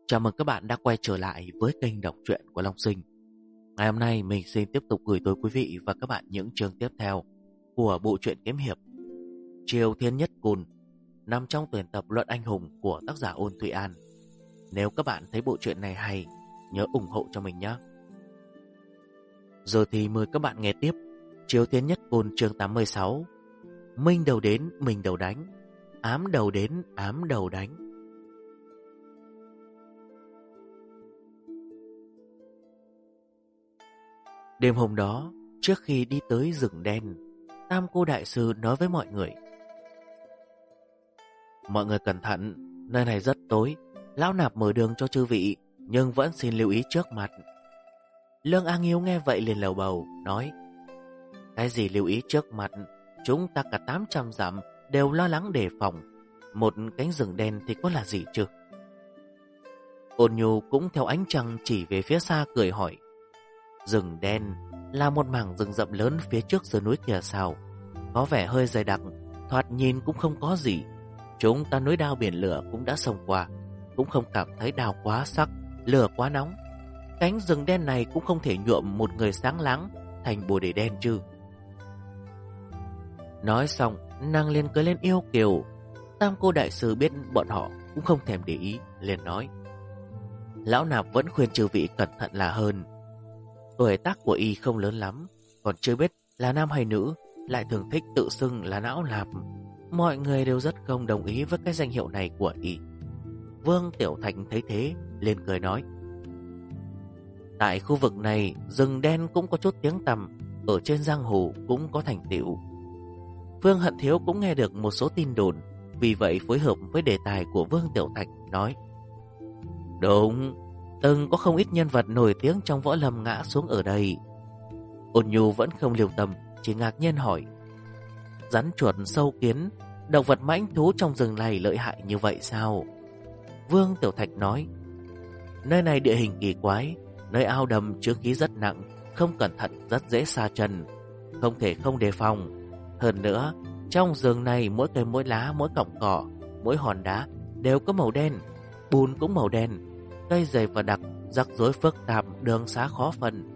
Chào mừng các bạn đã quay trở lại với kênh đọc truyện của Long Sinh. Ngày hôm nay mình xin tiếp tục gửi tới quý vị và các bạn những chương tiếp theo của bộ truyện kiếm hiệp Triều Thiên Nhất Côn, nằm trong tuyển tập Luận Anh Hùng của tác giả Ôn Thụy An. Nếu các bạn thấy bộ truyện này hay, nhớ ủng hộ cho mình nhé. Giờ thì mời các bạn nghe tiếp Triều Thiên Nhất Côn chương 86. Minh đầu đến, mình đầu đánh, ám đầu đến, ám đầu đánh. Đêm hôm đó, trước khi đi tới rừng đen, Tam Cô Đại Sư nói với mọi người: mọi người cẩn thận, nơi này rất tối, lão nạp mở đường cho chư vị, nhưng vẫn xin lưu ý trước mặt. Lương A Nghiêu nghe vậy liền lầu bầu, nói: cái gì lưu ý trước mặt, chúng ta cả 800 dặm đều lo lắng đề phòng, một cánh rừng đen thì có là gì chứ? Ôn Nhu cũng theo ánh trăng chỉ về phía xa cười hỏi: rừng đen là một mảng rừng rậm lớn phía trước sườn núi kia sao? Có vẻ hơi dày đặc, thoạt nhìn cũng không có gì. Chúng ta núi đao biển lửa cũng đã xông qua, cũng không cảm thấy đao quá sắc, lửa quá nóng. Cánh rừng đen này cũng không thể nhuộm một người sáng láng thành bồ đề đen chứ. Nói xong, nàng liền cười lên yêu kiều. Tam Cô Đại Sư biết bọn họ cũng không thèm để ý, liền nói: lão nạp vẫn khuyên chư vị cẩn thận là hơn. Tuổi tác của y không lớn lắm, còn chưa biết là nam hay nữ, lại thường thích tự xưng là não lạp. Mọi người đều rất không đồng ý với cái danh hiệu này của y. Vương Tiểu Thành thấy thế, liền cười nói: tại khu vực này, rừng đen cũng có chút tiếng tăm, ở trên giang hồ cũng có thành tựu. Vương Hận Thiếu cũng nghe được một số tin đồn, vì vậy phối hợp với đề tài của Vương Tiểu Thành nói: đúng, từng có không ít nhân vật nổi tiếng trong võ lâm ngã xuống ở đây. Ôn Nhu vẫn không lưu tâm, chỉ ngạc nhiên hỏi: rắn chuột sâu kiến, động vật mãnh thú trong rừng này lợi hại như vậy sao? Vương Tiểu Thạch nói: nơi này địa hình kỳ quái, nơi ao đầm chứa khí rất nặng, không cẩn thận rất dễ sa chân, không thể không đề phòng. Hơn nữa, trong rừng này mỗi cây mỗi lá, mỗi cọng cỏ, mỗi hòn đá đều có màu đen, bùn cũng màu đen, cây dày và đặc, rắc rối phức tạp, đường xá khó phân.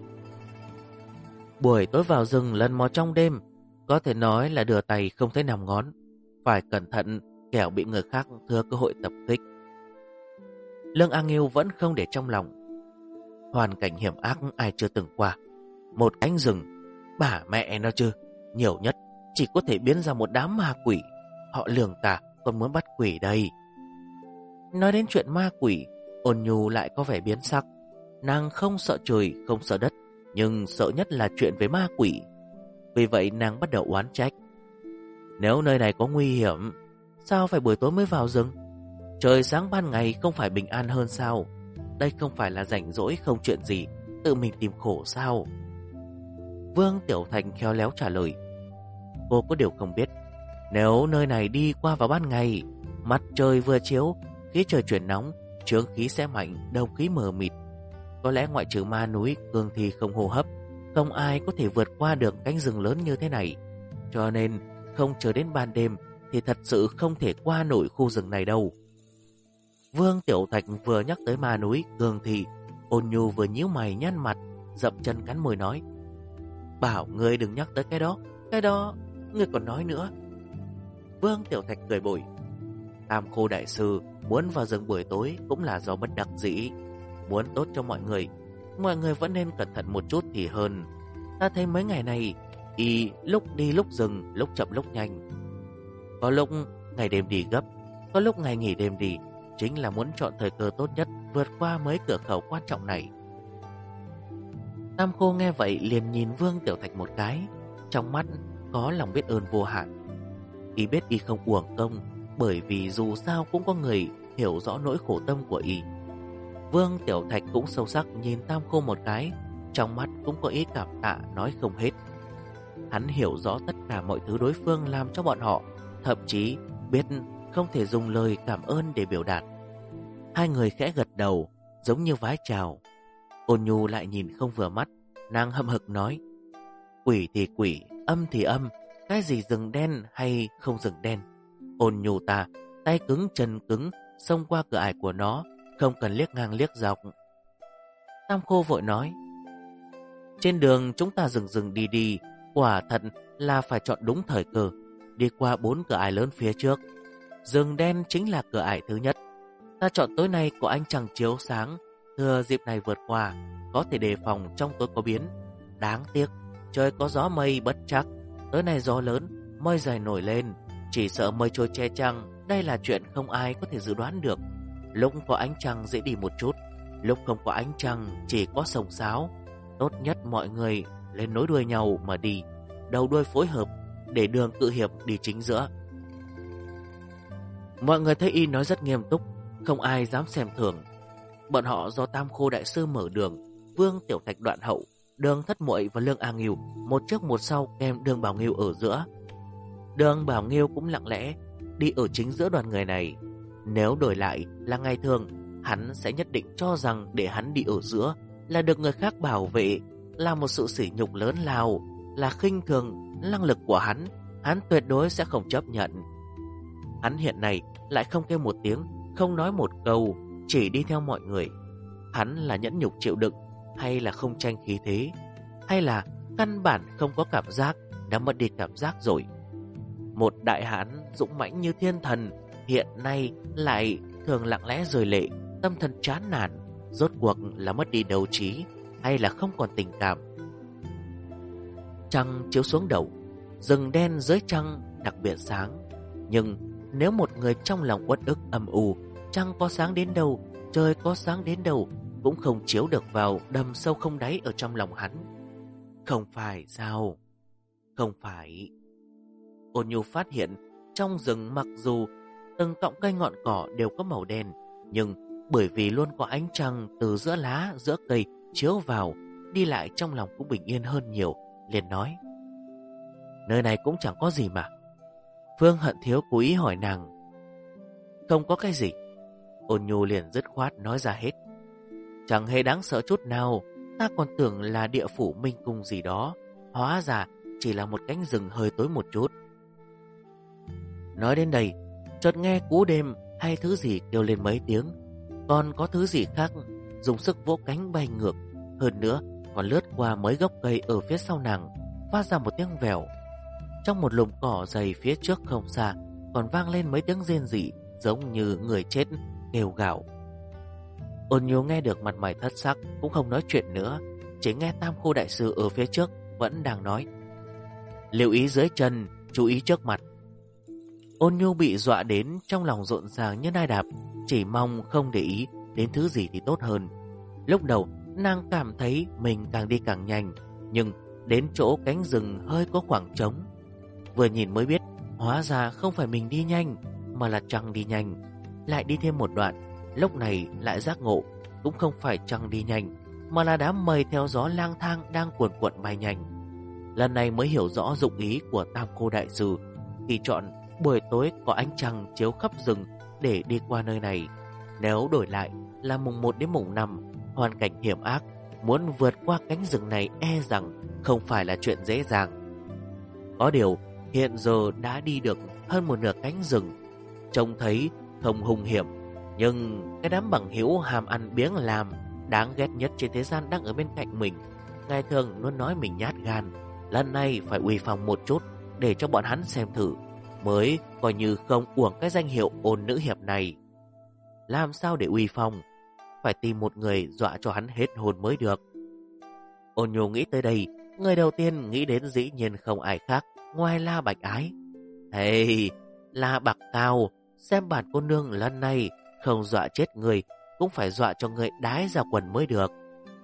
Buổi tối vào rừng lần mò trong đêm, có thể nói là đưa tay không thấy nằm ngón, phải cẩn thận kẻo bị người khác thừa cơ hội tập kích. Lương A Nghiêu vẫn không để trong lòng. Hoàn cảnh hiểm ác ai chưa từng qua. Một cánh rừng, bả mẹ nó chứ, nhiều nhất chỉ có thể biến ra một đám ma quỷ. Họ lường ta còn muốn bắt quỷ đây. Nói đến chuyện ma quỷ, Ôn Nhu lại có vẻ biến sắc. Nàng không sợ trời, không sợ đất, nhưng sợ nhất là chuyện về ma quỷ. Vì vậy nàng bắt đầu oán trách: nếu nơi này có nguy hiểm, sao phải buổi tối mới vào rừng? Trời sáng ban ngày không phải bình an hơn sao? Đây không phải là rảnh rỗi không chuyện gì, tự mình tìm khổ sao? Vương Tiểu Thành khéo léo trả lời: cô có điều không biết, nếu nơi này đi qua vào ban ngày, mặt trời vừa chiếu, khí trời chuyển nóng, chướng khí sẽ mạnh, đông khí mờ mịt. Có lẽ ngoại trừ ma núi, cương thi không hô hấp, không ai có thể vượt qua được cánh rừng lớn như thế này. Cho nên không chờ đến ban đêm thì thật sự không thể qua nổi khu rừng này đâu. Vương Tiểu Thạch vừa nhắc tới ma núi, cương thi, Ôn Nhu vừa nhíu mày nhăn mặt, dậm chân cắn môi nói: bảo ngươi đừng nhắc tới cái đó ngươi còn nói nữa. Vương Tiểu Thạch cười bồi: Tam Cô Đại Sư muốn vào rừng buổi tối cũng là do bất đắc dĩ. Muốn tốt cho mọi người vẫn nên cẩn thận một chút thì hơn. Ta thấy mấy ngày này y lúc đi lúc dừng, lúc chậm lúc nhanh, có lúc ngày đêm đi gấp, có lúc ngày nghỉ đêm đi, chính là muốn chọn thời cơ tốt nhất vượt qua mấy cửa khẩu quan trọng này. Tam Cô nghe vậy liền nhìn Vương Tiểu Thạch một cái, trong mắt có lòng biết ơn vô hạn. Y biết y không uổng công, bởi vì dù sao cũng có người hiểu rõ nỗi khổ tâm của y. Vương Tiểu Thạch cũng sâu sắc nhìn Tam Cô một cái, trong mắt cũng có ý cảm tạ nói không hết. Hắn hiểu rõ tất cả mọi thứ đối phương làm cho bọn họ, thậm chí biết không thể dùng lời cảm ơn để biểu đạt. Hai người khẽ gật đầu, giống như vái chào. Ôn Nhu lại nhìn không vừa mắt, nàng hậm hực nói: quỷ thì quỷ, âm thì âm, cái gì rừng đen hay không rừng đen? Ôn Nhu ta tay cứng chân cứng xông qua cửa ải của nó, không cần liếc ngang liếc dọc. Tam Khô vội nói, trên đường chúng ta dừng đi đi, quả thật là phải chọn đúng thời cơ, đi qua 4 cửa ải lớn phía trước. Rừng đen chính là cửa ải thứ nhất. Ta chọn tối nay có ánh trăng chiếu sáng, thừa dịp này vượt qua, có thể đề phòng trong tối có biến. Đáng tiếc, trời có gió mây bất trắc, tối nay gió lớn, mây dày nổi lên, chỉ sợ mây trôi che trăng, đây là chuyện không ai có thể dự đoán được. Lúc có ánh trăng dễ đi một chút, lúc không có ánh trăng chỉ có sồng sáo. Tốt nhất mọi người lên nối đuôi nhau mà đi, đầu đuôi phối hợp, để đường cự hiệp đi chính giữa. Mọi người thấy y nói rất nghiêm túc, không ai dám xem thường. Bọn họ do Tam Khô đại sư mở đường, Vương Tiểu Thạch đoạn hậu, Đường Thất Muội và Lương A Ngưu một trước một sau kèm Đường Bảo Ngưu ở giữa. Đường Bảo Ngưu cũng lặng lẽ đi ở chính giữa đoàn người này. Nếu đổi lại là ngày thường, hắn sẽ nhất định cho rằng để hắn đi ở giữa là được người khác bảo vệ, là một sự sỉ nhục lớn lao, là khinh thường năng lực của hắn tuyệt đối sẽ không chấp nhận. Hắn hiện nay lại không kêu một tiếng, không nói một câu, chỉ đi theo mọi người. Hắn là nhẫn nhục chịu đựng, hay là không tranh khí thế, hay là căn bản không có cảm giác, đã mất đi cảm giác rồi. Một đại hán dũng mãnh như thiên thần, hiện nay lại thường lặng lẽ rơi lệ, tâm thần chán nản, rốt cuộc là mất đi đấu trí, hay là không còn tình cảm. Trăng chiếu xuống đầu, rừng đen dưới trăng đặc biệt sáng. Nhưng nếu một người trong lòng uất ức âm u, trăng có sáng đến đâu, trời có sáng đến đâu, cũng không chiếu được vào đầm sâu không đáy ở trong lòng hắn. Không phải sao? Không phải. Ôn Nhu phát hiện trong rừng mặc dù từng cọng cây ngọn cỏ đều có màu đen, nhưng bởi vì luôn có ánh trăng từ giữa lá, giữa cây chiếu vào, đi lại trong lòng cũng bình yên hơn nhiều, liền nói, nơi này cũng chẳng có gì mà. Phương Hận Thiếu cố ý hỏi nàng. Không có cái gì. Ôn Nhu liền dứt khoát nói ra hết. Chẳng hề đáng sợ chút nào, ta còn tưởng là địa phủ minh cung gì đó, hóa ra chỉ là một cánh rừng hơi tối một chút. Nói đến đây, chợt nghe cú đêm hay thứ gì kêu lên mấy tiếng, còn có thứ gì khác dùng sức vỗ cánh bay ngược, hơn nữa còn lướt qua mấy gốc cây ở phía sau nàng, phát ra một tiếng vèo. Trong một lùm cỏ dày phía trước không xa, còn vang lên mấy tiếng rên rỉ giống như người chết kêu gào. Ôn Nhu nghe được mặt mày thất sắc, cũng không nói chuyện nữa, chỉ nghe Tam Khô đại sư ở phía trước vẫn đang nói, lưu ý dưới chân, chú ý trước mặt. Ôn Nhu bị dọa đến trong lòng rộn ràng như nai đạp, chỉ mong không để ý đến thứ gì thì tốt hơn. Lúc đầu nàng cảm thấy mình càng đi càng nhanh, nhưng đến chỗ cánh rừng hơi có khoảng trống, vừa nhìn mới biết hóa ra không phải mình đi nhanh, mà là trăng đi nhanh. Lại đi thêm một đoạn, lúc này lại giác ngộ, cũng không phải trăng đi nhanh, mà là đám mây theo gió lang thang đang cuồn cuộn bay nhanh. Lần này mới hiểu rõ dụng ý của Tam Khô đại sư khi chọn buổi tối có ánh trăng chiếu khắp rừng để đi qua nơi này. Nếu đổi lại là mùng 1 đến mùng 5, hoàn cảnh hiểm ác, muốn vượt qua cánh rừng này e rằng không phải là chuyện dễ dàng. Có điều hiện giờ đã đi được hơn một nửa cánh rừng, trông thấy không hung hiểm, nhưng cái đám bằng hữu hàm ăn biếng làm đáng ghét nhất trên thế gian đang ở bên cạnh mình. Ngày thường luôn nói mình nhát gan, lần này phải uy phong một chút để cho bọn hắn xem thử, mới coi như không uổng cái danh hiệu ôn nữ hiệp này. Làm sao để uy phong? Phải tìm một người dọa cho hắn hết hồn mới được. Ôn Nhu nghĩ tới đây, người đầu tiên nghĩ đến dĩ nhiên không ai khác ngoài La Bạch Ái. Hey, La Bạc Cao, xem bản cô nương lần này không dọa chết người, cũng phải dọa cho người đái ra quần mới được.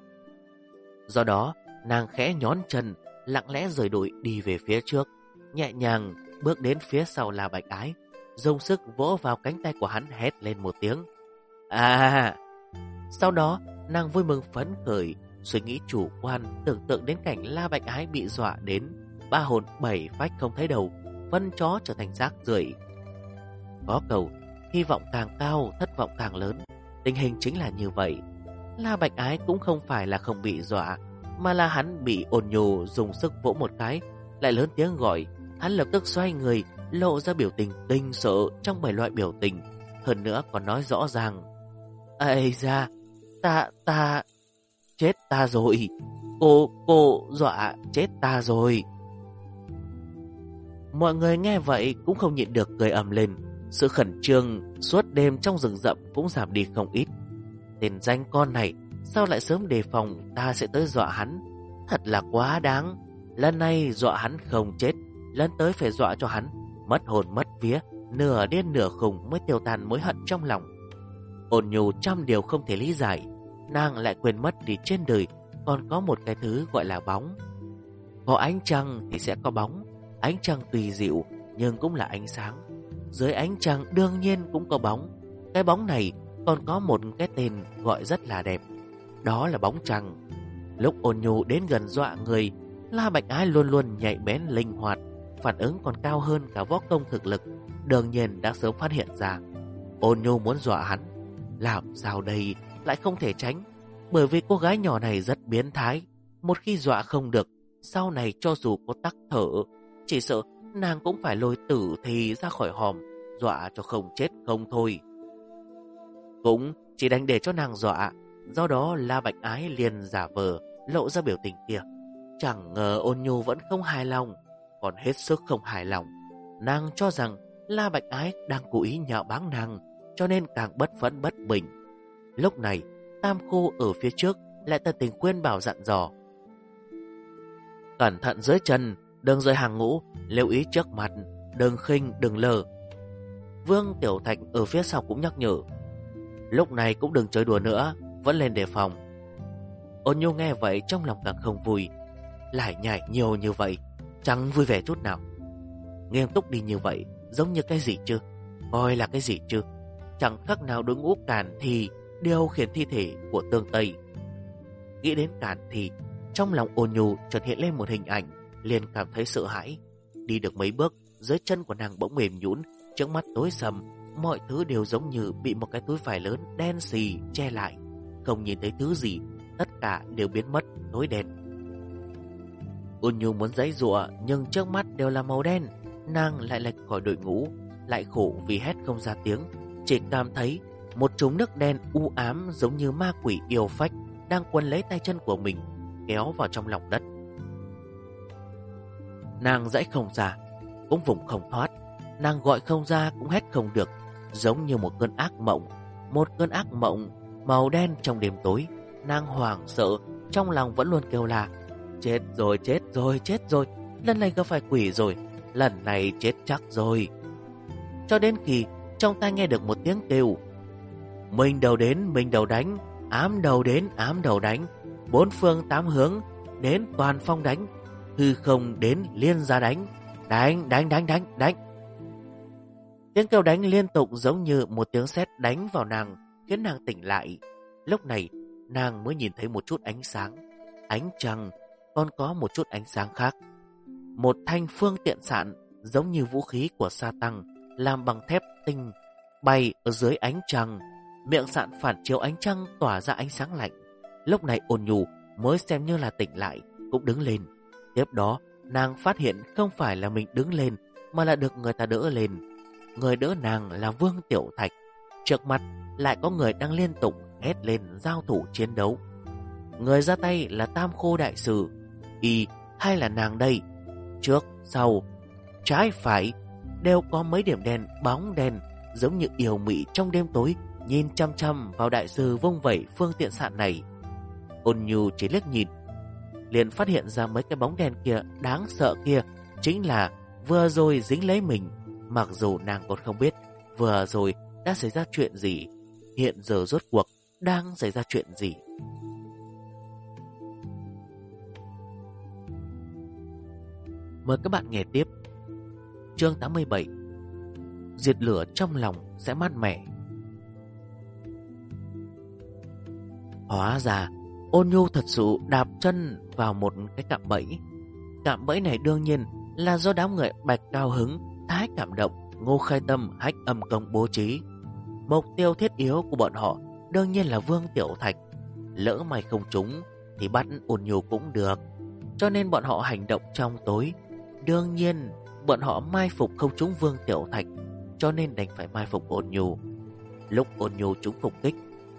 Do đó, nàng khẽ nhón chân, lặng lẽ rời đội đi về phía trước, nhẹ nhàng bước đến phía sau La Bạch Ái, dùng sức vỗ vào cánh tay của hắn, hét lên một tiếng. À! Sau đó, nàng vui mừng phấn khởi, suy nghĩ chủ quan, tưởng tượng đến cảnh La Bạch Ái bị dọa đến 3 hồn 7 phách không thấy đầu, phân chó trở thành rác rưởi. Có câu, hy vọng càng cao, thất vọng càng lớn. Tình hình chính là như vậy. La Bạch Ái cũng không phải là không bị dọa, mà là hắn bị Ôn Nhu dùng sức vỗ một cái, lại lớn tiếng gọi. Hắn lập tức xoay người, lộ ra biểu tình kinh sợ trong 7 loại biểu tình, hơn nữa còn nói rõ ràng. Ây da, ta, chết ta rồi. Cô dọa chết ta rồi. Mọi người nghe vậy cũng không nhịn được cười ầm lên. Sự khẩn trương suốt đêm trong rừng rậm cũng giảm đi không ít. Tên danh con này sao lại sớm đề phòng ta sẽ tới dọa hắn. Thật là quá đáng. Lần này dọa hắn không chết, lần tới phải dọa cho hắn mất hồn mất vía, nửa điên nửa khùng mới tiêu tan mối hận trong lòng. Ôn Nhu trăm điều không thể lý giải. Nàng lại quên mất đi trên đời còn có một cái thứ gọi là bóng. Có ánh trăng thì sẽ có bóng. Ánh trăng tùy dịu nhưng cũng là ánh sáng. Dưới ánh trăng đương nhiên cũng có bóng. Cái bóng này còn có một cái tên gọi rất là đẹp. Đó là bóng trăng. Lúc Ôn Nhu đến gần dọa người, La Bạch Ái luôn luôn nhạy bén linh hoạt, phản ứng còn cao hơn cả võ công thực lực. Đương nhiên đã sớm phát hiện ra. Ôn Nhu muốn dọa hắn, làm sao đây lại không thể tránh. Bởi vì cô gái nhỏ này rất biến thái. Một khi dọa không được, sau này cho dù có tắc thở, chỉ sợ nàng cũng phải lôi tử thì ra khỏi hòm, dọa cho không chết không thôi. Cũng chỉ đánh để cho nàng dọa. Do đó La Bạch Ái liền giả vờ lộ ra biểu tình kia. Chẳng ngờ Ôn Nhu vẫn không hài lòng, còn hết sức không hài lòng. Nàng cho rằng La Bạch Ái đang cố ý nhạo báng nàng, cho nên càng bất phẫn bất bình. Lúc này Tam Khu ở phía trước lại tận tình khuyên bảo dặn dò: cẩn thận dưới chân, đừng rơi hàng ngũ, lưu ý trước mặt, đừng khinh đừng lờ. Vương Tiểu Thạch ở phía sau cũng nhắc nhở: lúc này cũng đừng chơi đùa nữa, vẫn lên đề phòng. Ôn Nhu nghe vậy trong lòng càng không vui. Lại nhảy nhiều như vậy, chẳng vui vẻ chút nào. Nghiêm túc đi như vậy giống như cái gì chứ? Coi là cái gì chứ? Chẳng khác nào đối ngũ Càn Thi điều khiển thi thể của Tương Tây. Nghĩ đến Càn Thi, trong lòng Ôn Nhu chợt hiện lên một hình ảnh, liền cảm thấy sợ hãi. Đi được mấy bước, dưới chân của nàng bỗng mềm nhũn, trước mắt tối sầm, mọi thứ đều giống như bị một cái túi vải lớn đen xì che lại, không nhìn thấy thứ gì, tất cả đều biến mất, tối đen. Ôn Nhu muốn giãy giụa nhưng trước mắt đều là màu đen. Nàng lại lệch khỏi đội ngũ, lại khổ vì hét không ra tiếng, chỉ cảm thấy một chùm nước đen u ám giống như ma quỷ yêu phách đang quấn lấy tay chân của mình, kéo vào trong lòng đất. Nàng giãy không ra, cũng vùng không thoát. Nàng gọi không ra, cũng hét không được, giống như một cơn ác mộng. Một cơn ác mộng màu đen trong đêm tối. Nàng hoảng sợ, trong lòng vẫn luôn kêu là: chết rồi, chết rồi, chết rồi, lần này gặp phải quỷ rồi, lần này chết chắc rồi. Cho đến khi trong tai nghe được một tiếng kêu: mình đầu đến, mình đầu đánh, ám đầu đến, ám đầu đánh, bốn phương tám hướng đến toàn phong đánh, hư không đến liên ra đánh, đánh, đánh, đánh, đánh, đánh. Tiếng kêu đánh liên tục giống như một tiếng sét đánh vào nàng, khiến nàng tỉnh lại. Lúc này nàng mới nhìn thấy một chút ánh sáng, ánh trăng, còn có một chút ánh sáng khác. Một thanh phương tiện sạn giống như vũ khí của sa tăng, làm bằng thép tinh, bay ở dưới ánh trăng. Miệng sạn phản chiếu ánh trăng tỏa ra ánh sáng lạnh. Lúc này Ôn Nhu mới xem như là tỉnh lại, cũng đứng lên. Tiếp đó nàng phát hiện không phải là mình đứng lên, mà là được người ta đỡ lên. Người đỡ nàng là Vương Tiểu Thạch. Trước mặt lại có người đang liên tục hét lên giao thủ chiến đấu. Người ra tay là Tam Khô đại sư. Y hay là nàng đây? Trước, sau, trái, phải đều có mấy điểm đen, bóng đen giống như yêu mị trong đêm tối, nhìn chăm chăm vào đại sư vung vẩy phương tiện sạn này. Ôn Nhu chỉ liếc nhìn, liền phát hiện ra mấy cái bóng đen kia đáng sợ kia chính là vừa rồi dính lấy mình. Mặc dù nàng còn không biết vừa rồi đã xảy ra chuyện gì, hiện giờ rốt cuộc đang xảy ra chuyện gì. Mời các bạn nghe tiếp chương 87. Diệt lửa trong lòng sẽ mát mẻ. Hóa ra Ôn Nhu thật sự đạp chân vào một cái cạm bẫy. Cạm bẫy này đương nhiên là do đám người Bạch Cao Hứng, Thái Cảm Động, Ngô Khai Tâm, Hách Âm Công bố trí. Mục tiêu thiết yếu của bọn họ đương nhiên là Vương Tiểu Thạch. Lỡ may không trúng thì bắt Ôn Nhu cũng được, cho nên bọn họ hành động trong tối. Đương nhiên bọn họ mai phục không trúng Vương Tiểu Thạch, cho nên đành phải mai phục Ôn Nhu. Lúc Ôn Nhu trúng phục kích,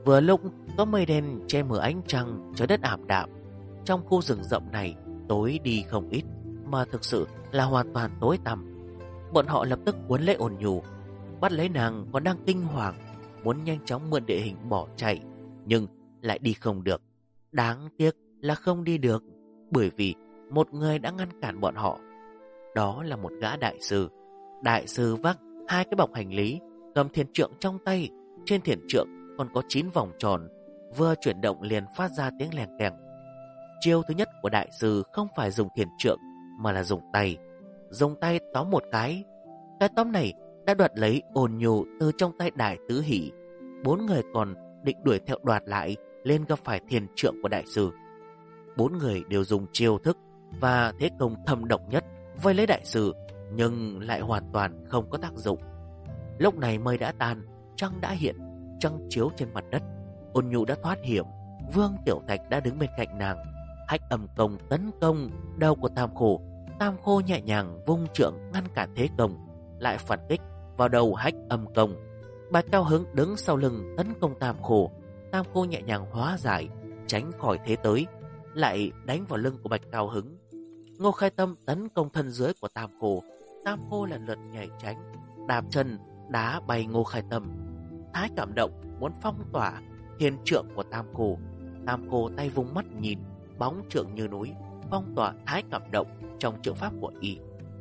Vừa lúc có mây đen che mờ ánh trăng, trời đất ảm đạm. Trong khu rừng rậm này tối đi không ít, mà thực sự là hoàn toàn tối tăm. Bọn họ lập tức cuốn lấy Ôn Nhu, bắt lấy nàng còn đang kinh hoàng, muốn nhanh chóng mượn địa hình bỏ chạy, nhưng lại đi không được. Đáng tiếc là không đi được, bởi vì một người đã ngăn cản bọn họ. Đó là một gã đại sư. Đại sư vác 2 cái bọc hành lý, cầm thiền trượng trong tay. Trên thiền trượng còn có 9 vòng tròn, vừa chuyển động liền phát ra tiếng lèn keng. Chiêu thứ nhất của đại sư không phải dùng thiền trượng, mà là dùng tay. Dùng tay tóm một cái. Cái tóm này đã đoạt lấy Ôn Nhu từ trong tay Đại Tứ Hỷ. 4 người còn định đuổi theo đoạt lại, lên gặp phải thiền trượng của đại sư. 4 người đều dùng chiêu thức và thế công thâm độc nhất vây lấy đại sư, nhưng lại hoàn toàn không có tác dụng. Lúc này mây đã tan, trăng đã hiện, trăng chiếu trên mặt đất. Ôn Nhu đã thoát hiểm, Vương Tiểu Thạch đã đứng bên cạnh nàng. Hách Âm Công tấn công đầu của Tam Khô. Tam Khô nhẹ nhàng vung trượng ngăn cản thế công, lại phản kích vào đầu Hách Âm Công. Bạch Cao Hứng đứng sau lưng tấn công Tam Khô. Tam Khô nhẹ nhàng hóa giải, tránh khỏi thế tới, lại đánh vào lưng của Bạch Cao Hứng. Ngô Khai Tâm tấn công thân dưới của Tam Khô. Tam Khô lần lượt nhảy tránh, đạp chân đá bay Ngô Khai Tâm. Thái Cảm Động muốn phong tỏa thiền trượng của Tam Khô. Tam Khô tay vung mắt nhìn, bóng trượng như núi, phong tỏa Thái Cảm Động trong trượng pháp của y.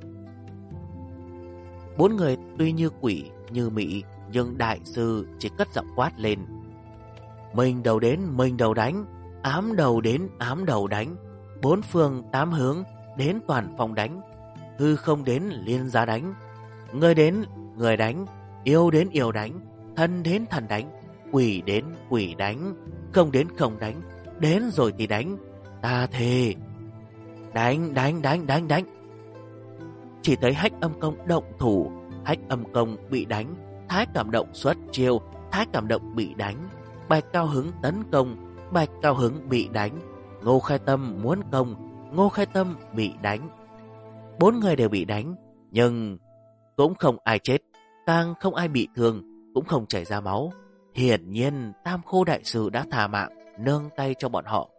4 người tuy như quỷ như mị, nhưng đại sư chỉ cất giọng quát lên: mình đầu đến mình đầu đánh, ám đầu đến ám đầu đánh, 4 phương 8 hướng đến toàn phòng đánh, hư không đến liên gia đánh, người đến người đánh, yêu đến yêu đánh, thần đến thần đánh, quỷ đến quỷ đánh, không đến không đánh, đến rồi thì đánh, ta thề. Đánh đánh đánh đánh đánh. Chỉ thấy Hách Âm Công động thủ, Hách Âm Công bị đánh, Thái Cảm Động xuất chiêu, Thái Cảm Động bị đánh. Bạch Cao Hứng tấn công, Bạch Cao Hứng bị đánh. Ngô Khai Tâm muốn công, Ngô Khai Tâm bị đánh. 4 người đều bị đánh, nhưng cũng không ai chết, càng không ai bị thương, cũng không chảy ra máu. Hiển nhiên Tam Khô đại sư đã thà mạng nương tay cho bọn họ.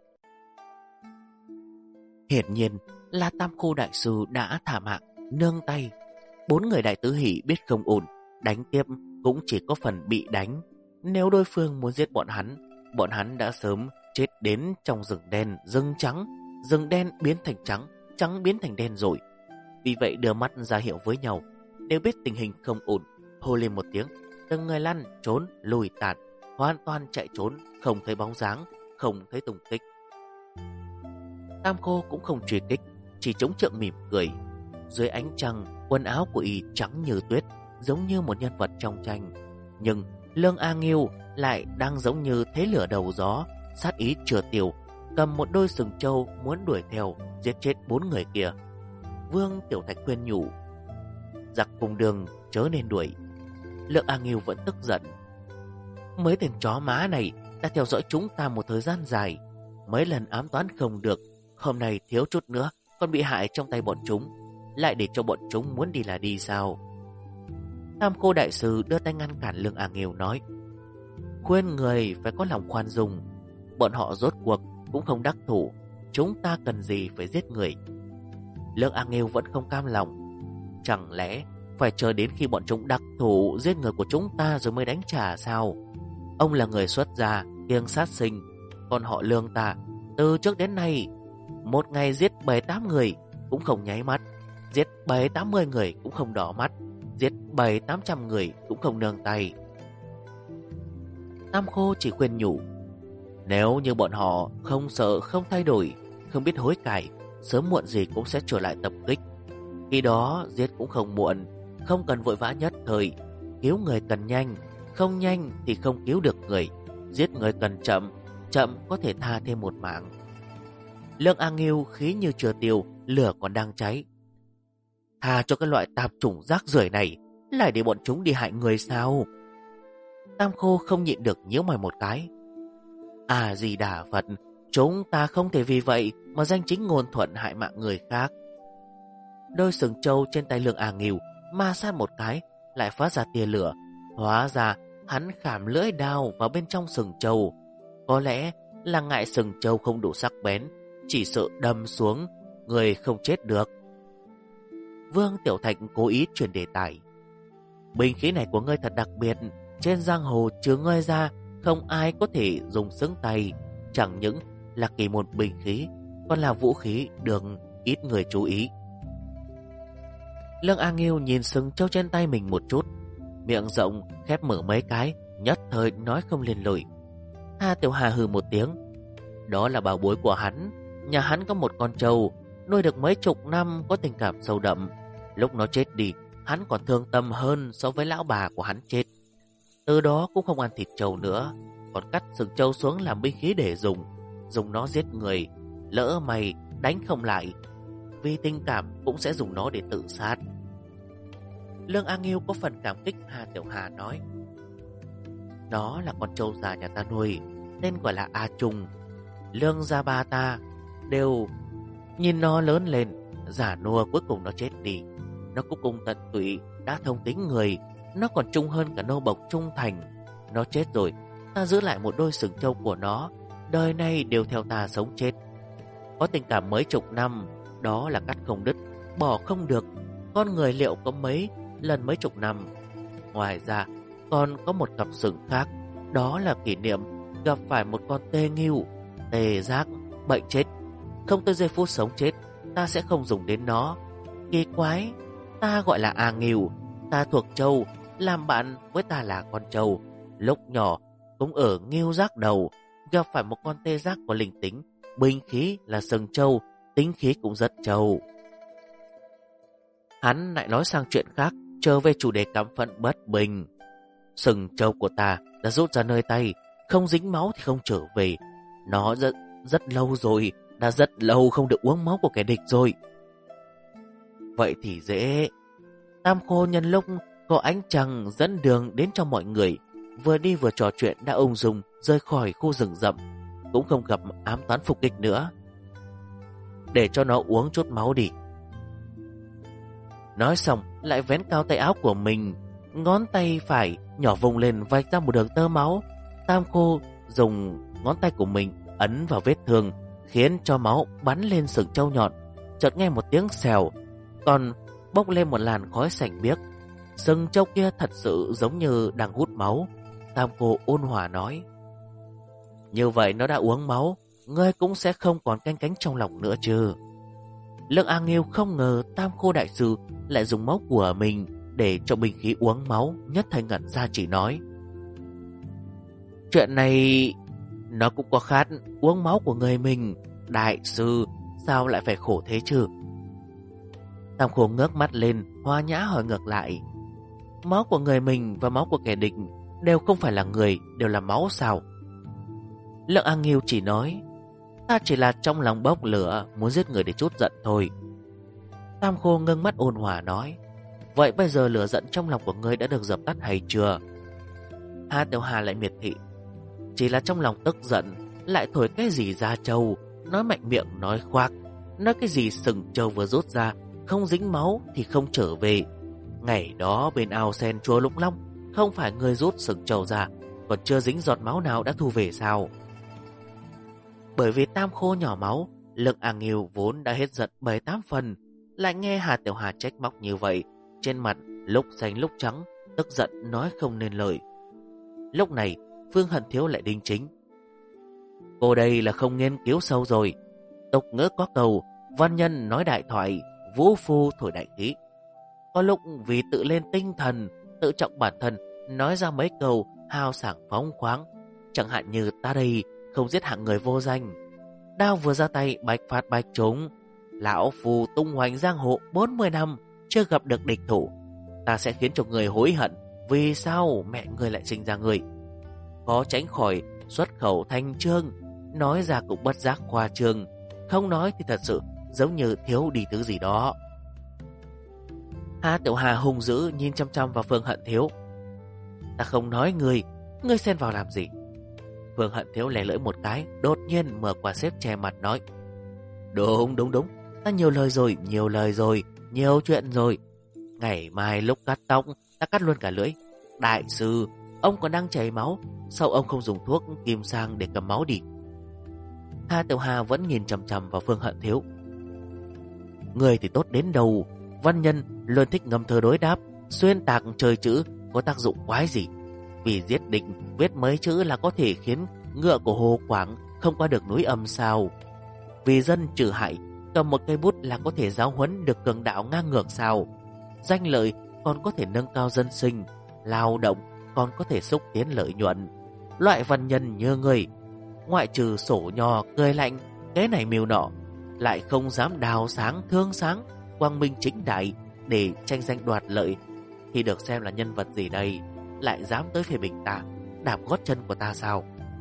Hiển nhiên là Tam Khô đại sư đã thả mạng nương tay. 4 người Đại Tứ Hỷ biết không ổn, đánh tiếp cũng chỉ có phần bị đánh. Nếu đối phương muốn giết bọn hắn đã sớm chết đến trong rừng đen, rừng trắng, rừng đen biến thành trắng, trắng biến thành đen rồi. Vì vậy đưa mắt ra hiệu với nhau, đều biết tình hình không ổn, hô lên một tiếng, từng người lăn trốn lùi tạt, hoàn toàn chạy trốn, không thấy bóng dáng, không thấy tung tích. Tam Khô cũng không truy kích, chỉ chống trượng mỉm cười. Dưới ánh trăng, quần áo của y trắng như tuyết, giống như một nhân vật trong tranh. Nhưng Lương A Nghiêu lại đang giống như thế lửa đầu gió, sát ý chưa tiêu, cầm một đôi sừng trâu muốn đuổi theo, giết chết 4 người kia. Vương Tiểu Thạch khuyên nhủ: giặc cùng đường chớ nên đuổi. Lương A Nghiêu vẫn tức giận: mấy tên chó má này đã theo dõi chúng ta một thời gian dài, mấy lần ám toán không được, hôm nay thiếu chút nữa còn bị hại trong tay bọn chúng, lại để cho bọn chúng muốn đi là đi sao? Tam Khô đại sư đưa tay ngăn cản Lương A Nghiêu, nói: khuyên người phải có lòng khoan dung, bọn họ rốt cuộc cũng không đắc thủ, chúng ta cần gì phải giết người. Lương A Nghiêu vẫn không cam lòng: chẳng lẽ phải chờ đến khi bọn chúng đắc thủ giết người của chúng ta rồi mới đánh trả sao? Ông là người xuất gia kiêng sát sinh, còn họ Lương ta từ trước đến nay một ngày giết 7-8 người cũng không nháy mắt, giết 70-80 người cũng không đỏ mắt, giết 700-800 người cũng không nương tay. Tam Khô chỉ khuyên nhủ: nếu như bọn họ không sợ, không thay đổi, không biết hối cải, sớm muộn gì cũng sẽ trở lại tập kích. Khi đó giết cũng không muộn, không cần vội vã nhất thời. Cứu người cần nhanh, không nhanh thì không cứu được người. Giết người cần chậm, chậm có thể tha thêm một mạng. Lương A Nghiêu khí như chưa tiêu, lửa còn đang cháy: tha cho cái loại tạp chủng rác rưởi này, lại để bọn chúng đi hại người sao? Tam Khô không nhịn được nhíu mày một cái: À Di Đà Phật, chúng ta không thể vì vậy mà danh chính ngôn thuận hại mạng người khác. Đôi sừng trâu trên tay Lương A Nghiêu ma sát một cái, lại phát ra tia lửa. Hóa ra Hắn khảm lưỡi đao vào bên trong sừng trâu. Có lẽ là ngại sừng trâu không đủ sắc bén, chỉ sợ đâm xuống, người không chết được. Vương Tiểu Thạch cố ý chuyển đề tài. Binh khí này của ngươi thật đặc biệt, trên giang hồ trừ ngươi ra, không ai có thể dùng xứng tay. Chẳng những là kỳ một binh khí, còn là vũ khí được ít người chú ý. Lương A Nghiêu nhìn sừng trâu trên tay mình một chút, miệng rộng khép mở mấy cái, nhất thời nói không lên lời. Hà Tiểu Hà hừ một tiếng. Đó là bảo bối của hắn. Nhà hắn có một con trâu, nuôi được mấy chục năm, có tình cảm sâu đậm. Lúc nó chết đi, hắn còn thương tâm hơn so với lão bà của hắn chết. Từ đó cũng không ăn thịt trâu nữa, còn cắt sừng trâu xuống làm binh khí để dùng nó giết người. Lỡ mày đánh không lại, vì tình cảm cũng sẽ dùng nó để tự sát. Lương A Nghiêu có phần cảm kích Hà Tiểu Hà nói. Đó là con trâu già nhà ta nuôi, tên gọi là A Trung. Lương gia ba ta đều nhìn nó lớn lên, giả nua, cuối cùng nó chết đi. Nó cũng cùng tận tụy đã thông tính người, nó còn trung hơn cả nô bộc trung thành. Nó chết rồi, ta giữ lại một đôi sừng trâu của nó, đời này đều theo ta sống chết. Có tình cảm mấy chục năm, đó là cắt không đứt, bỏ không được. Con người liệu có mấy lần mấy chục năm. Ngoài ra còn có một cặp sừng khác, đó là kỷ niệm gặp phải một con tê nghiêu, tê giác, bệnh chết. Không tới giây phút sống chết, ta sẽ không dùng đến nó. Kỳ quái, ta gọi là A Nghiêu, ta thuộc trâu, làm bạn với ta là con trâu. Lúc nhỏ cũng ở nghiêu giác đầu, gặp phải một con tê giác có linh tính, binh khí là sừng trâu, tính khí cũng rất trâu. Hắn lại nói sang chuyện khác, trở về chủ đề căm phẫn bất bình. Sừng trâu của ta đã rút ra nơi tay, không dính máu thì không trở về. Nó rất lâu rồi, đã rất lâu không được uống máu của kẻ địch rồi. Vậy thì dễ. Tam Khô nhân lúc có ánh trăng dẫn đường đến cho mọi người, vừa đi vừa trò chuyện đã ung dung rời khỏi khu rừng rậm, cũng không gặp ám toán phục kích nữa. Để cho nó uống chút máu đi. Nói xong lại vén cao tay áo của mình, ngón tay phải nhỏ vùng lên vạch ra một đường tơ máu. Tam Khô dùng ngón tay của mình ấn vào vết thương, khiến cho máu bắn lên sừng trâu nhọn. Chợt nghe một tiếng xèo, còn bốc lên một làn khói xanh biếc. Sừng trâu kia thật sự giống như đang hút máu. Tam Khô ôn hòa nói: như vậy nó đã uống máu, ngươi cũng sẽ không còn canh cánh trong lòng nữa chứ. Lương A Nghiêu không ngờ Tam Khô đại sư lại dùng máu của mình để cho binh khí uống máu, nhất thời ngẩn ra chỉ nói: chuyện này nó cũng có khát uống máu của người mình. Đại sư sao lại phải khổ thế chứ? Tam Khô ngước mắt lên, hoa nhã hỏi ngược lại: máu của người mình và máu của kẻ địch đều không phải là người, đều là máu sao? Lượng A Nghiêu chỉ nói: ta chỉ là trong lòng bốc lửa, muốn giết người để trút giận thôi. Tam Khô ngưng mắt ôn hòa nói: vậy bây giờ lửa giận trong lòng của ngươi đã được dập tắt hay chưa? Hà Tiểu Hà lại miệt thị: chỉ là trong lòng tức giận, lại thổi cái gì ra trâu, nói mạnh miệng nói khoác, nói cái gì sừng trâu vừa rút ra, không dính máu thì không trở về. Ngày đó bên ao sen chùa Lục Long, không phải ngươi rút sừng trâu ra, còn chưa dính giọt máu nào đã thu về sao? Bởi vì Tam Khô nhỏ máu, Lượng A Nghiêu vốn đã hết giận 7-8 phần, lại nghe Hà Tiểu Hà trách móc như vậy, trên mặt lúc xanh lúc trắng, tức giận nói không nên lời. Lúc này Phương Hận Thiếu lại đính chính: cô đây là không nghiên cứu sâu rồi. Tục ngữ có câu, văn nhân nói đại thoại, vũ phu thổi đại khí. Có lúc vì tự lên tinh thần, tự trọng bản thân, nói ra mấy câu hào sảng phóng khoáng. Chẳng hạn như ta đây không giết hạng người vô danh, đao vừa ra tay bạch phạt bạch trúng. Lão phù tung hoành giang hồ 40 năm, chưa gặp được địch thủ. Ta sẽ khiến cho người hối hận vì sao mẹ người lại sinh ra người. Có tránh khỏi xuất khẩu thanh chương, nói ra cũng bất giác khoa trương, không nói thì thật sự giống như thiếu đi thứ gì đó. Hà Tiểu Hà hung dữ nhìn chăm chăm vào Phương Hận Thiếu: ta không nói ngươi xen vào làm gì? Phương Hận Thiếu lè lưỡi một cái, đột nhiên mở quà xếp che mặt nói: đúng, ta nhiều lời rồi, nhiều chuyện rồi. Ngày mai lúc cắt tóc, ta cắt luôn cả lưỡi. Đại sư, Ông còn đang chảy máu, sao ông không dùng thuốc kim sang để cầm máu đi? Hà Tiểu Hà vẫn nhìn chằm chằm vào Phương Hận Thiếu. Người thì tốt đến đâu, văn nhân luôn thích ngâm thơ đối đáp, xuyên tạc chơi chữ có tác dụng quái gì? Vì giết địch viết mấy chữ là có thể khiến ngựa của Hồ Quảng không qua được núi âm sao? Vì dân trừ hại, cầm một cây bút là có thể giáo huấn được cường đạo ngang ngược sao? Danh lợi còn có thể nâng cao dân sinh, lao động còn có thể xúc tiến lợi nhuận. Loại văn nhân như người, ngoại trừ sổ nhò cười lạnh cái này mưu nọ, lại không dám đào sáng thương sáng, quang minh chính đại để tranh danh đoạt lợi, thì được xem là nhân vật gì đây? Lại dám tới phê bình ta, đạp gót chân của ta sao?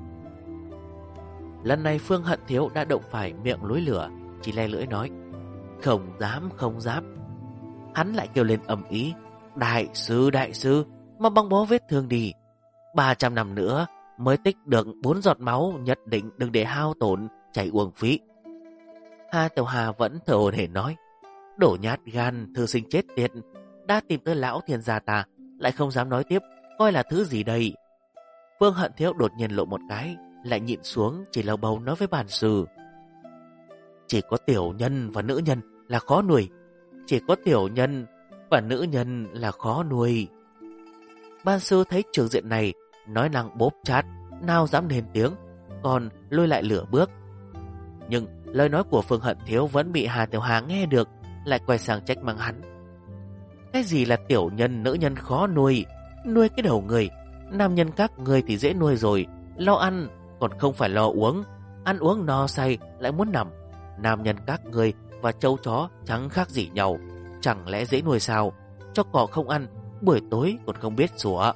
Lần này Phương Hận Thiếu đã động phải miệng lối lửa, chỉ le lưỡi nói: Không dám, không dám. Hắn lại kêu lên ầm ý: Đại sư, mà băng bó vết thương đi. 300 năm nữa mới tích được 4 giọt máu, nhất định đừng để hao tổn, chảy uổng phí. Hà Tiểu Hà vẫn thở hổn hển nói: Đổ nhát gan, thư sinh chết tiệt, đã tìm tới lão thiên gia ta, lại không dám nói tiếp, coi là thứ gì đây? Phương Hận Thiếu đột nhiên lộ một cái, lại nhịn xuống, chỉ lầu bầu nói với bản sư: Chỉ có tiểu nhân và nữ nhân là khó nuôi. Chỉ có tiểu nhân và nữ nhân là khó nuôi. Ban sư thấy trường diện này nói năng bốp chát, nào dám lên tiếng, còn lôi lại lửa bước. Nhưng lời nói của Phương Hận Thiếu vẫn bị Hà Tiểu Hà nghe được, lại quay sang trách mắng hắn: Cái gì là tiểu nhân nữ nhân khó nuôi? Nuôi cái đầu người, nam nhân các người thì dễ nuôi rồi, lo ăn còn không phải lo uống, ăn uống no say lại muốn nằm. Nam nhân các người và trâu chó chẳng khác gì nhau, chẳng lẽ dễ nuôi sao? Cho cỏ không ăn, buổi tối còn không biết sủa.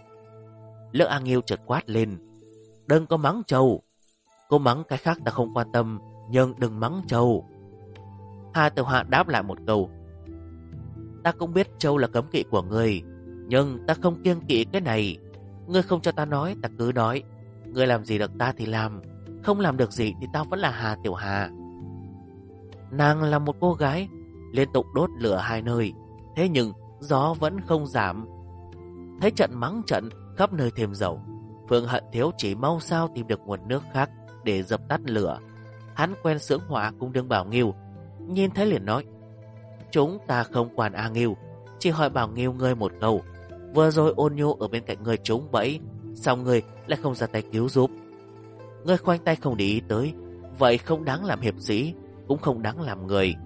Lỡ A Nghiêu chợt quát lên: Đừng có mắng trâu. Cô mắng cái khác ta không quan tâm, nhưng đừng mắng trâu. Hà Tiểu Hạ đáp lại một câu: Ta cũng biết trâu là cấm kỵ của ngươi, nhưng ta không kiêng kỵ cái này. Ngươi không cho ta nói, ta cứ nói. Ngươi làm gì được ta thì làm, không làm được gì thì tao vẫn là Hà Tiểu Hà. Nàng là một cô gái liên tục đốt lửa hai nơi, thế nhưng gió vẫn không giảm. Thấy trận mắng trận khắp nơi thêm dầu, Phương Hận Thiếu chỉ mau sao tìm được nguồn nước khác để dập tắt lửa. Hắn quen sướng hỏa cùng Đường Bảo Nghiêu, nhìn thấy liền nói: Chúng ta không quản A Nghiêu, chỉ hỏi Bảo Nghiêu ngươi một câu. Vừa rồi Ôn Nhu ở bên cạnh ngươi trúng bẫy, sao ngươi lại không ra tay cứu giúp? Ngươi khoanh tay không để ý tới, vậy không đáng làm hiệp sĩ, cũng không đáng làm người.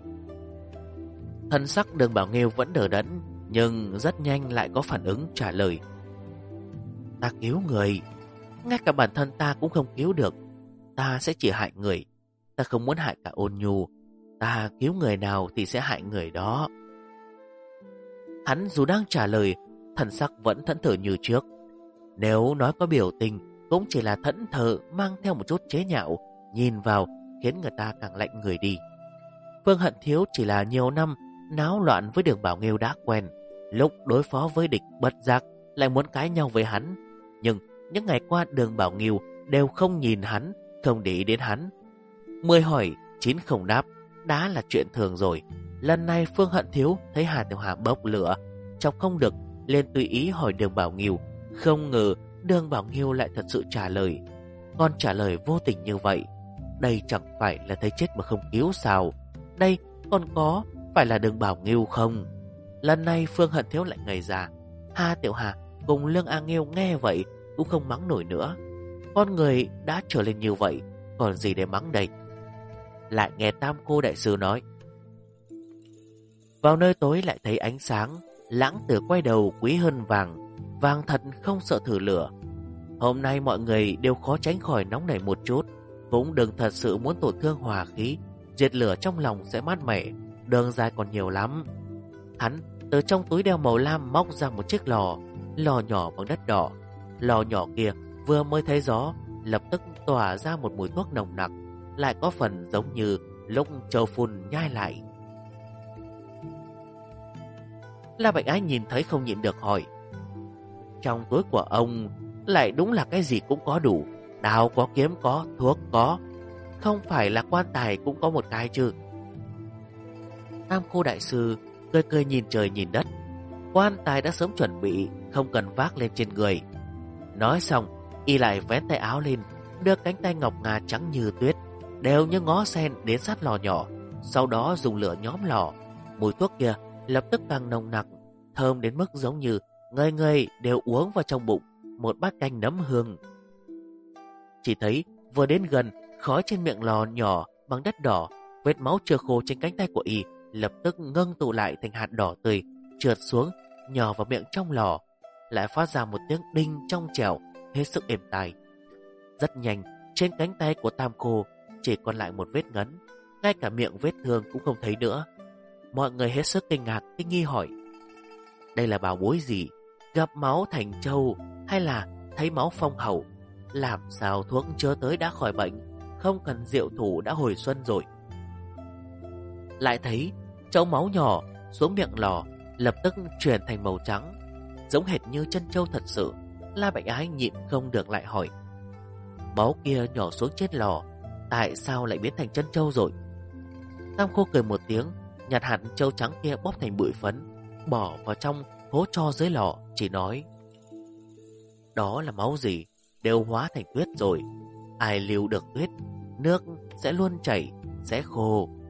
Thân sắc Đường Bảo Nghiêu vẫn đờ đẫn, nhưng rất nhanh lại có phản ứng trả lời: Ta cứu người, ngay cả bản thân ta cũng không cứu được. Ta sẽ chỉ hại người, ta không muốn hại cả Ôn Nhu. Ta cứu người nào thì sẽ hại người đó. Hắn dù đang trả lời, thần sắc vẫn thẫn thờ như trước. Nếu nói có biểu tình, cũng chỉ là thẫn thờ mang theo một chút chế nhạo, nhìn vào khiến người ta càng lạnh người đi. Phương Hận Thiếu chỉ là nhiều năm náo loạn với Đường Bảo Nghiêu đã quen, lúc đối phó với địch bất giác lại muốn cãi nhau với hắn. Nhưng những ngày qua Đường Bảo Nghiêu đều không nhìn hắn, không để ý đến hắn. 10 hỏi 9 không đáp đã là chuyện thường rồi. Lần này Phương Hận Thiếu thấy Hà Tiểu Hà bốc lửa, chọc không được, liền tùy ý hỏi Đường Bảo Nghiêu. Không ngờ Đường Bảo Nghiêu lại thật sự trả lời, còn trả lời vô tình như vậy. Đây chẳng phải là thấy chết mà không cứu sao? Đây còn có phải là Đường Bảo Nghiêu không? Lần này Phương Hận Thiếu lại ngây ra. Hà Tiểu Hà cùng Lương A Nghiêu nghe vậy cũng không mắng nổi nữa. Con người đã trở lên như vậy, còn gì để mắng đây? Lại nghe Tam Cô đại sư nói: Vào nơi tối lại thấy ánh sáng, lãng tử quay đầu quý hơn vàng, vàng thật không sợ thử lửa. Hôm nay mọi người đều khó tránh khỏi nóng nảy một chút, cũng đừng thật sự muốn tổn thương hòa khí, diệt lửa trong lòng sẽ mát mẻ, đường dài còn nhiều lắm. Hắn từ trong túi đeo màu lam móc ra một chiếc lò, lò nhỏ bằng đất đỏ. Lò nhỏ kia vừa mới thấy gió, lập tức tỏa ra một mùi thuốc nồng nặc, lại có phần giống như lúc Châu Phun nhai lại. La Bạch Ái nhìn thấy không nhịn được hỏi: Trong túi của ông lại đúng là cái gì cũng có đủ, đao có, kiếm có, thuốc có, không phải là quan tài cũng có một cái chứ? Tam Cô đại sư cười cười nhìn trời nhìn đất. Quan tài đã sớm chuẩn bị, không cần vác lên trên người. Nói xong, y lại vén tay áo lên, đưa cánh tay ngọc ngà trắng như tuyết, đều như ngó sen đến sát lò nhỏ, sau đó dùng lửa nhóm lò. Mùi thuốc kia lập tức càng nồng nặc, thơm đến mức giống như người người đều uống vào trong bụng một bát canh nấm hương. Chỉ thấy vừa đến gần, khói trên miệng lò nhỏ bằng đất đỏ, vết máu chưa khô trên cánh tay của y lập tức ngưng tụ lại thành hạt đỏ tươi, trượt xuống nhỏ vào miệng trong lò, lại phát ra một tiếng đinh trong trẻo hết sức êm tai. Rất nhanh, trên cánh tay của Tam Cô chỉ còn lại một vết ngấn, ngay cả miệng vết thương cũng không thấy nữa. Mọi người hết sức kinh ngạc, kinh nghi hỏi: đây là bảo bối gì? Gặp máu thành trâu hay là thấy máu phong hầu? Làm sao thuốc chưa tới đã khỏi bệnh, không cần rượu thủ đã hồi xuân rồi. Lại thấy châu máu nhỏ xuống miệng lò lập tức chuyển thành màu trắng, giống hệt như chân trâu thật sự. La Bạch Ái nhịn không được lại hỏi: máu kia nhỏ xuống trên lò, tại sao lại biến thành chân trâu rồi? Tam Cô cười một tiếng, nhặt hạt trâu trắng kia bóp thành bụi phấn, bỏ vào trong hố tro dưới lò, chỉ nói: đó là máu gì đều hóa thành tuyết rồi. Ai lưu được tuyết, nước sẽ luôn chảy, sẽ khô.